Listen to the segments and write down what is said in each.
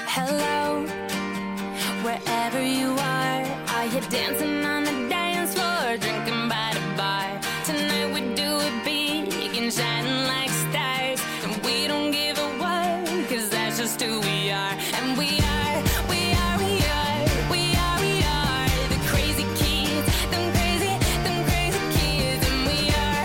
Hello, wherever you are you dancing on the dance floor, drinking by the bar? Tonight we do it big and shining like stars, and we don't give a what, 'cause that's just who we are. And we are the crazy kids, them crazy kids. And we are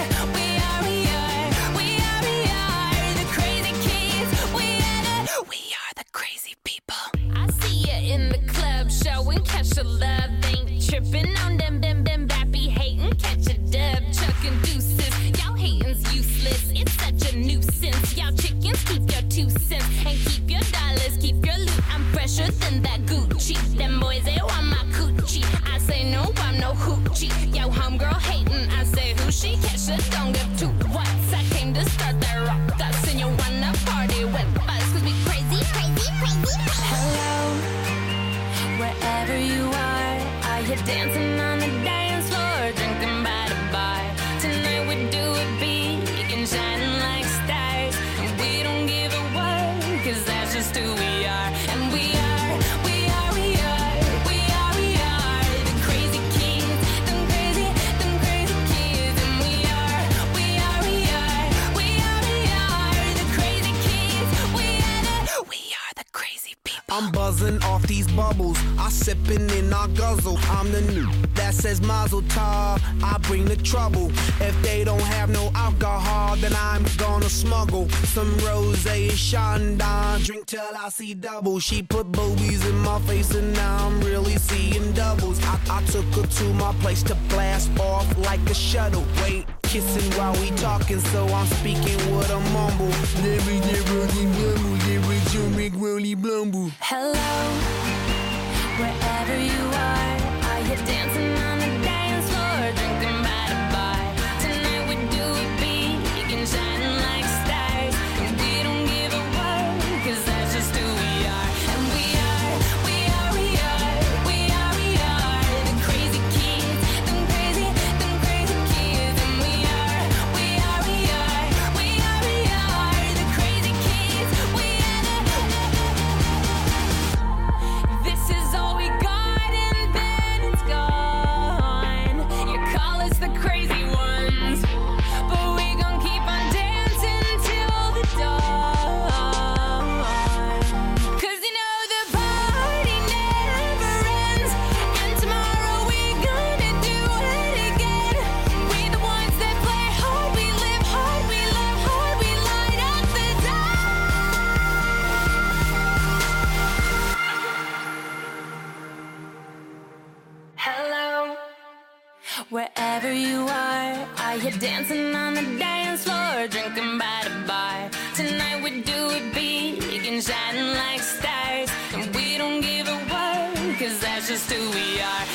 the crazy kids. We are the crazy people. I see you in the club, showing catch a love, ain't tripping on them bappy hating, catch a dub, chucking deuces. Y'all hating's useless, it's such a nuisance. Y'all chickens, keep your 2 cents and keep your dollars, keep your loot. I'm fresher than that Gucci. Them boys, they want my coochie. I say no, I'm no hoochie. Yo, homegirl hating, I say who she? Catch a don't give 2 whats. I came to start that rock us, and you wanna party with us, 'cause we crazy. Hello, wherever you are you dancing on the dance floor, drinking by the bar? Tonight we do it big and shining like stars, and we don't give a what, 'cause that's just who we are. And we are the crazy kids, them crazy kids. And we are the crazy kids. We are the crazy people. I'm buzzing off these bubbles, I sipping in I guzzle. I'm the new that says Mazel Tov, I bring the trouble. If they don't have no alcohol, then I'm gonna smuggle some rosé and Chandon. Drink till I see double. She put boobies in my face and now I'm really seeing doubles. I took her to my place to blast off like a shuttle. Wait, kissing while we talking, so I'm speaking with a mumble. Hello, wherever you are you dancing on the dance floor, drinking by the bar? Tonight we do it big and shining like stars, and we don't give a what, 'cause that's just who we are. And we are the crazy kids, them crazy kids. And we are the crazy kids. This is all we got, and then it's gone. You call us the crazy ones, but we gon' keep on dancing till the dawn. 'Cause you know the party never ends, and tomorrow we gonna do it again. We the ones that play hard, we live hard, we love hard, we light up the Hello, wherever you are you dancing on the dance floor, drinking by the bar? Tonight we do it big and shining like stars, and we don't give a what, 'cause that's just who we are.